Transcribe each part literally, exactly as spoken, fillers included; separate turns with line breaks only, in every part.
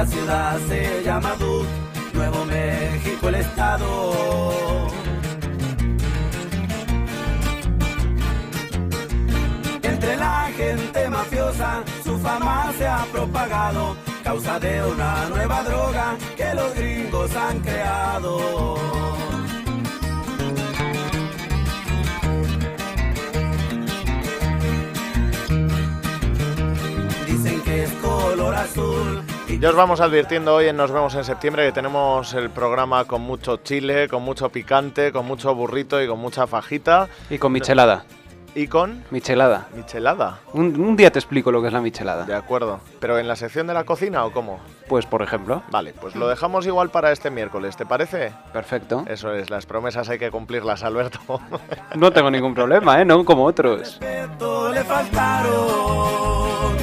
La ciudad se llama Duke, Nuevo México el estado. Entre la gente mafiosa su fama se ha propagado, causa de una nueva droga que los gringos han creado. Dicen que es color azul.
Ya os vamos advirtiendo hoy en Nos Vemos en Septiembre que tenemos el programa con mucho chile, con mucho picante, con mucho burrito y con mucha fajita.
Y con michelada.
¿Y con?
Michelada.
¿Michelada?
Un, un día te explico lo que es la michelada.
De acuerdo. ¿Pero en la sección de la cocina o cómo?
Pues por ejemplo.
Vale, pues lo dejamos igual para este miércoles, ¿te parece?
Perfecto.
Eso es, las promesas hay que cumplirlas, Alberto.
No tengo ningún problema, ¿eh? No como otros.
Le faltaron.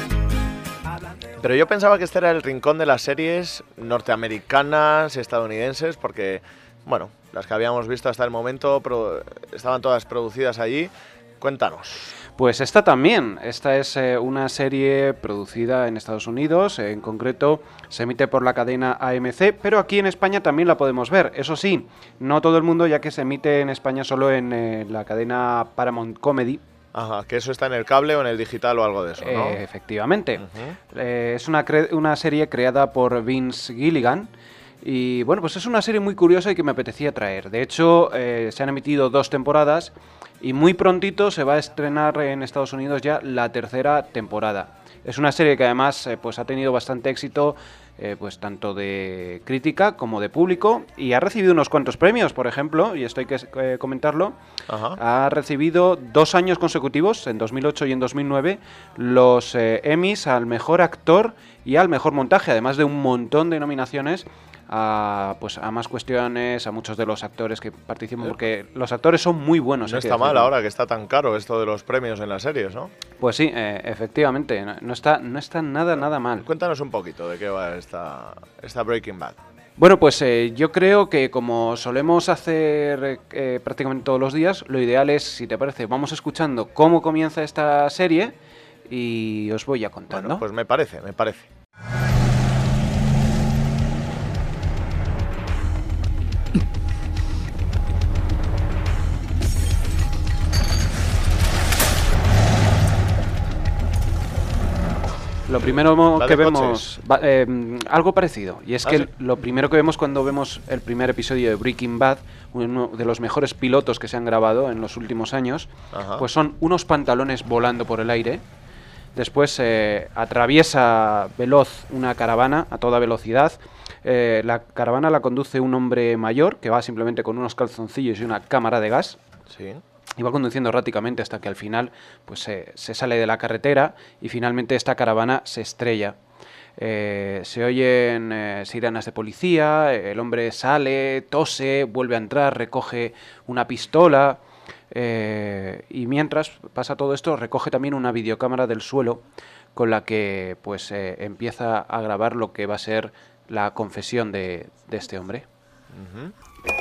Pero yo pensaba que este era el rincón de las series norteamericanas, estadounidenses, porque, bueno, las que habíamos visto hasta el momento pro- estaban todas producidas allí. Cuéntanos.
Pues esta también. Esta es eh, una serie producida en Estados Unidos. En concreto, se emite por la cadena A M C, pero aquí en España también la podemos ver. Eso sí, no todo el mundo, ya que se emite en España solo en eh, la cadena Paramount Comedy.
Ajá, que eso está en el cable o en el digital o algo de eso, ¿no?
Eh, efectivamente.
Uh-huh.
Eh, es una, cre- una serie creada por Vince Gilligan. Y bueno, pues es una serie muy curiosa y que me apetecía traer. De hecho, eh, se han emitido dos temporadas y muy prontito se va a estrenar en Estados Unidos ya la tercera temporada. Es una serie que además eh, pues ha tenido bastante éxito, eh, pues tanto de crítica como de público, y ha recibido unos cuantos premios. Por ejemplo, y esto hay que eh, comentarlo,
Ajá.
ha recibido dos años consecutivos, en dos mil ocho y en dos mil nueve, los eh, Emmys al mejor actor y al mejor montaje, además de un montón de nominaciones a, pues, a más cuestiones, a muchos de los actores que participan, porque los actores son muy buenos.
No
hay que
está mal
decirlo.
ahora que está tan caro esto de los premios en las series, ¿no?
Pues sí, eh, efectivamente, no, no está, no está nada, nada mal.
Cuéntanos un poquito de qué va esta, esta Breaking Bad.
Bueno, pues eh, yo creo que como solemos hacer eh, prácticamente todos los días, lo ideal es, si te parece, vamos escuchando cómo comienza esta serie y os voy a contando.
Bueno, pues me parece, me parece.
Lo primero mo-
¿Va
que
de
vemos, va- eh, algo parecido, y es
¿Ah,
que
sí?
lo primero que vemos cuando vemos el primer episodio de Breaking Bad, uno de los mejores pilotos que se han grabado en los últimos años,
Ajá.
pues son unos pantalones volando por el aire. Después eh, atraviesa veloz una caravana a toda velocidad. Eh, la caravana la conduce un hombre mayor que va simplemente con unos calzoncillos y una cámara de gas.
Sí.
Y va conduciendo erráticamente hasta que al final pues se, se sale de la carretera y finalmente esta caravana se estrella. Eh, se oyen eh, sirenas de policía, el hombre sale, tose, vuelve a entrar, recoge una pistola eh, y mientras pasa todo esto recoge también una videocámara del suelo con la que pues eh, empieza a grabar lo que va a ser la confesión de, de este hombre.
Uh-huh.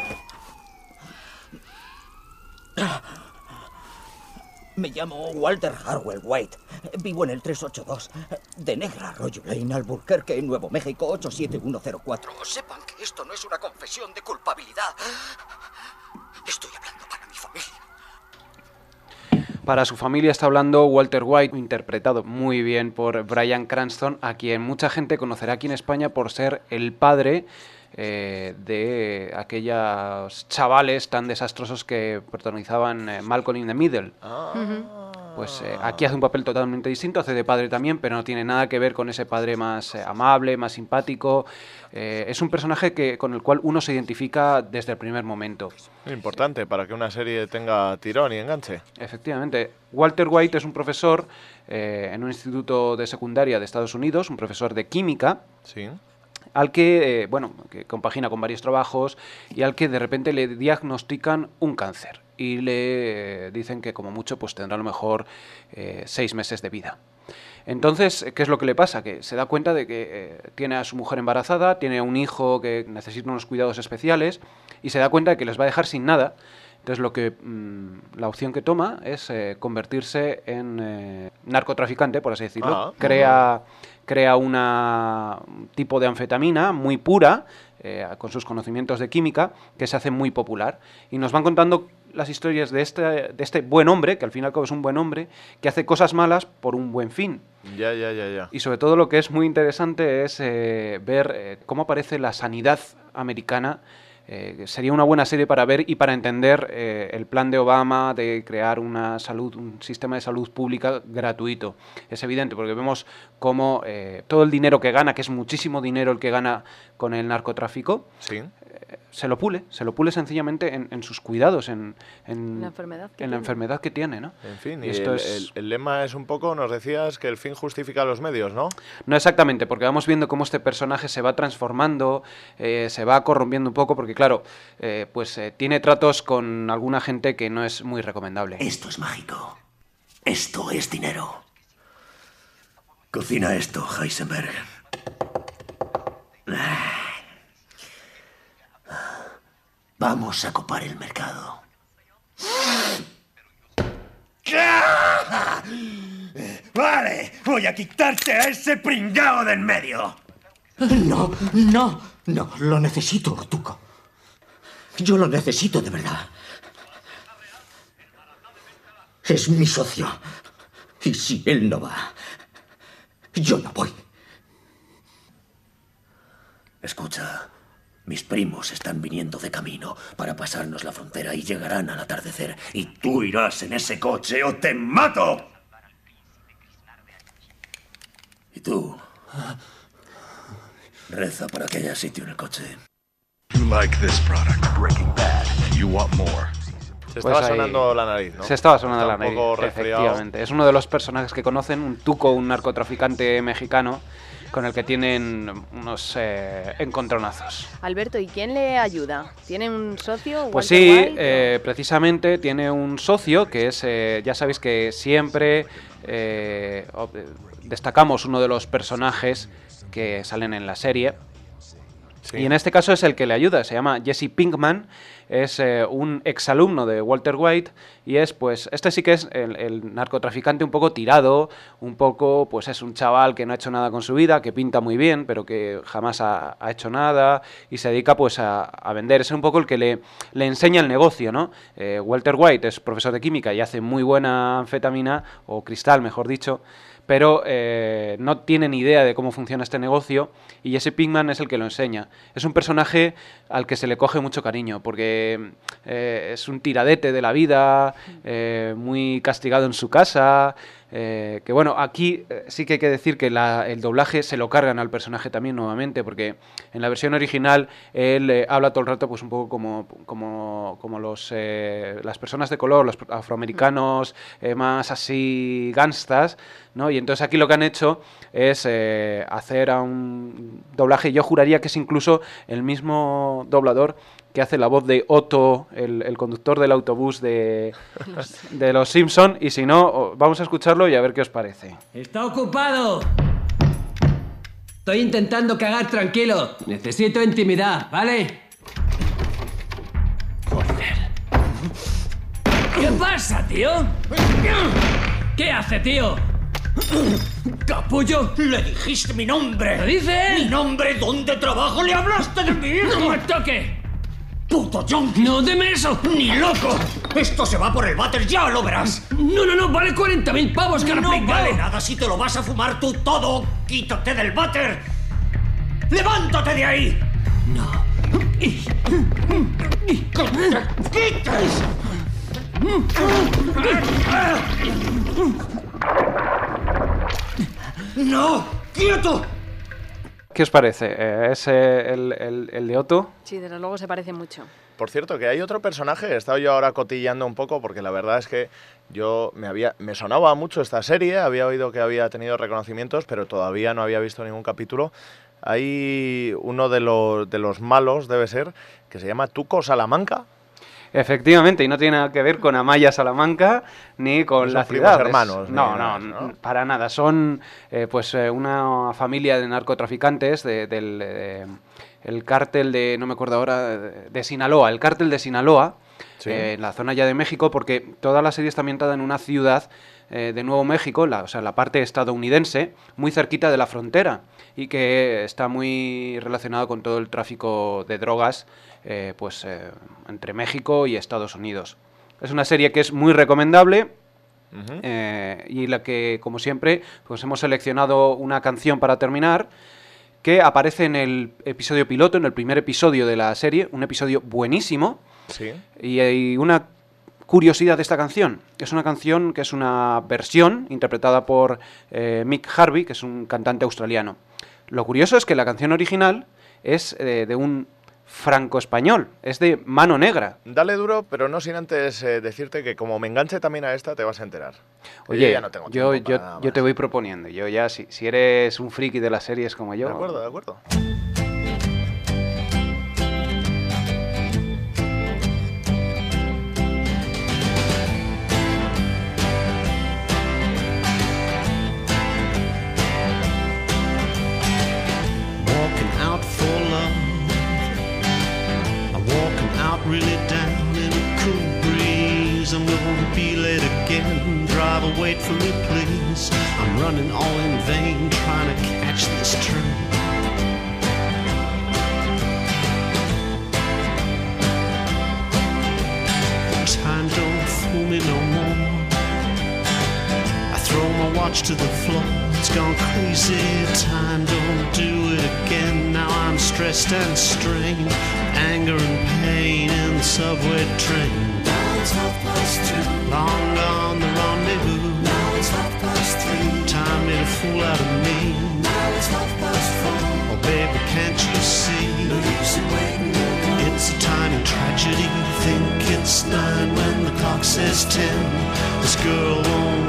Me llamo Walter Harwell White. Vivo en el trescientos ochenta y dos de Negra Arroyo Lane, Albuquerque, Nuevo México, ocho siete uno cero cuatro. Sepan que esto no es una confesión de culpabilidad. Estoy hablando para mi familia.
Para su familia está hablando Walter White, interpretado muy bien por Bryan Cranston, a quien mucha gente conocerá aquí en España por ser el padre eh, de aquellos chavales tan desastrosos que protagonizaban eh, Malcolm in the Middle.
Ah.
Pues eh, aquí hace un papel totalmente distinto, hace de padre también, pero no tiene nada que ver con ese padre más eh, amable, más simpático. Eh, es un personaje que, con el cual uno se identifica desde el primer momento.
Importante para que una serie tenga tirón y enganche.
Efectivamente. Walter White es un profesor eh, en un instituto de secundaria de Estados Unidos, un profesor de química,
Sí.
al que, eh, bueno, que compagina con varios trabajos y al que de repente le diagnostican un cáncer y le eh, dicen que como mucho pues tendrá a lo mejor eh, seis meses de vida. Entonces, ¿qué es lo que le pasa? Que se da cuenta de que eh, tiene a su mujer embarazada, tiene un hijo que necesita unos cuidados especiales y se da cuenta de que les va a dejar sin nada, Entonces lo que mmm, la opción que toma es eh, convertirse en eh, narcotraficante, por así decirlo.
Ah.
Crea, crea una, un tipo de anfetamina muy pura, eh, con sus conocimientos de química, que se hace muy popular. Y nos van contando las historias de este, de este buen hombre, que al fin y al cabo es un buen hombre, que hace cosas malas por un buen fin.
Ya, ya, ya, ya.
Y sobre todo lo que es muy interesante es eh, ver eh, cómo aparece la sanidad americana. Eh, sería una buena serie para ver y para entender eh, el plan de Obama de crear una salud, un sistema de salud pública gratuito. Es evidente porque vemos cómo eh, todo el dinero que gana, que es muchísimo dinero el que gana con el narcotráfico,
Sí.
eh, se lo pule, se lo pule sencillamente en, en sus cuidados, en, en,
La enfermedad que
en
tiene.
la enfermedad que tiene, ¿no?
En fin,
Y
y
esto
el,
es-
el- el lema es un poco, nos decías, que el fin justifica los medios, ¿no?
No exactamente, porque vamos viendo cómo este personaje se va transformando, eh, se va corrompiendo un poco, porque claro, eh, pues eh, tiene tratos con alguna gente que no es muy recomendable.
Esto es mágico. Esto es dinero. Cocina esto, Heisenberg. Vamos a copar el mercado. Vale, voy a quitarte a ese pringao de en medio.
No, no, no, lo necesito, Ortuco. Yo lo necesito de verdad. Es mi socio. Y si él no va, yo no voy.
Escucha, mis primos están viniendo de camino para pasarnos la frontera y llegarán al atardecer. Y tú irás en ese coche o te mato. Y tú, reza para que haya sitio en el coche.
You like this product, Breaking Bad. You want more.
Se
Pues
estaba
ahí-
sonando la nariz, ¿no?
Se estaba sonando
Está
la
un
nariz,
poco resfriado.
efectivamente. Es uno de los personajes que conocen, un tuco, un narcotraficante mexicano, con el que tienen unos eh, encontronazos.
Alberto, ¿y quién le ayuda? ¿Tiene un socio?
Pues
Walter
sí,
White, o-
eh, precisamente tiene un socio que es, eh, ya sabéis que siempre eh, ob- eh, destacamos uno de los personajes que salen en la serie.
Sí.
Y en este caso es el que le ayuda, se llama Jesse Pinkman, es eh, un exalumno de Walter White y es, pues, este sí que es el, el narcotraficante un poco tirado, un poco, pues es un chaval que no ha hecho nada con su vida, que pinta muy bien, pero que jamás ha, ha hecho nada y se dedica, pues, a, a vender. Es un poco el que le, le enseña el negocio, ¿no? Eh, Walter White es profesor de química y hace muy buena anfetamina, o cristal, mejor dicho, pero eh, no tiene ni idea de cómo funciona este negocio y Jesse Pinkman es el que lo enseña. Es un personaje al que se le coge mucho cariño porque eh, es un tiradete de la vida, eh, muy castigado en su casa, eh, que bueno, aquí eh, sí que hay que decir que la- el doblaje se lo cargan al personaje también nuevamente, porque en la versión original él eh, habla todo el rato pues un poco como, como, como los, eh, las personas de color, los afroamericanos eh, más así gangstas, ¿no? Y entonces aquí lo que han hecho es eh, hacer a un doblaje, yo juraría que es incluso el mismo doblador que hace la voz de Otto, el, el conductor del autobús de, de Los Simpson, y si no, o- vamos a escucharlo y a ver qué os parece.
¡Está ocupado! Estoy intentando cagar tranquilo. Necesito intimidad, ¿vale? ¿Qué pasa, tío? ¿Qué hace, tío? ¿Capullo?
¡Le dijiste mi nombre!
¿Lo dice él?
¡Mi nombre! ¿Dónde trabajo? ¡Le hablaste de mi hijo!
¡No me toque!
¡Puto junkie!
¡No, deme eso!
¡Ni loco! Esto se va por el váter, ya lo verás.
No, no, no, vale cuarenta mil pavos, cara
No
pringao.
vale nada si te lo vas a fumar tú todo. ¡Quítate del váter! ¡Levántate de ahí!
No.
¡Que te quites! ¡No! ¡Quieto!
¿Qué os parece? Eh, ¿Es eh, el, el- el de Otto?
Sí, desde luego se parece mucho.
Por cierto, que hay otro personaje, he estado yo ahora cotillando un poco, porque la verdad es que yo me había me sonaba mucho esta serie, había oído que había tenido reconocimientos, pero todavía no había visto ningún capítulo. Hay uno de los, de los malos, debe ser, que se llama Tuco Salamanca.
Efectivamente, y no tiene nada que ver con Amaya Salamanca, ni con
no
la
son primos
ciudad.
hermanos.
Es, no,
ni nada,
no,
¿no?
para nada. Son eh, pues eh, una familia de narcotraficantes de, del eh, el cártel de, no me acuerdo ahora, de Sinaloa, el cártel de Sinaloa,
Sí.
eh, en la zona ya de México, porque toda la serie está ambientada en una ciudad eh, de Nuevo México, la, o sea, la parte estadounidense, muy cerquita de la frontera, y que está muy relacionado con todo el tráfico de drogas eh, pues eh, entre México y Estados Unidos. Es una serie que es muy recomendable.
Ujú.
Eh, y la que, como siempre, pues hemos seleccionado una canción para terminar que aparece en el episodio piloto, en el primer episodio de la serie, un episodio buenísimo.
Sí.
Y hay una curiosidad de esta canción. Es una canción que es una versión interpretada por eh, Mick Harvey, que es un cantante australiano. Lo curioso es que la canción original es eh, de un franco-español, es de Mano Negra.
Dale duro, pero no sin antes eh, decirte que como me enganche también a esta, te vas a enterar. Que
Oye,
yo ya no tengo
yo,
tiempo
yo,
para nada
yo te
más.
voy proponiendo. Yo ya, si, si eres un friki de las series como yo...
De acuerdo, de acuerdo.
Walking out for love. I'm walking out really down in a cool breeze. I'm gonna be late again. Driver, wait for me, please. I'm running all in vain, trying to catch this train. Time don't fool me no more. I throw my watch to the floor. It's gone crazy. Time don't do it again. Now I'm stressed and strained. Anger and pain in the subway train. Now it's half past two. Long gone the rendezvous. Now it's half past three. Time made a fool out of me. Now it's half past four. Oh baby, can't you see? No use in waiting. It's a tiny tragedy. Think it's nine when the clock says ten. This girl won't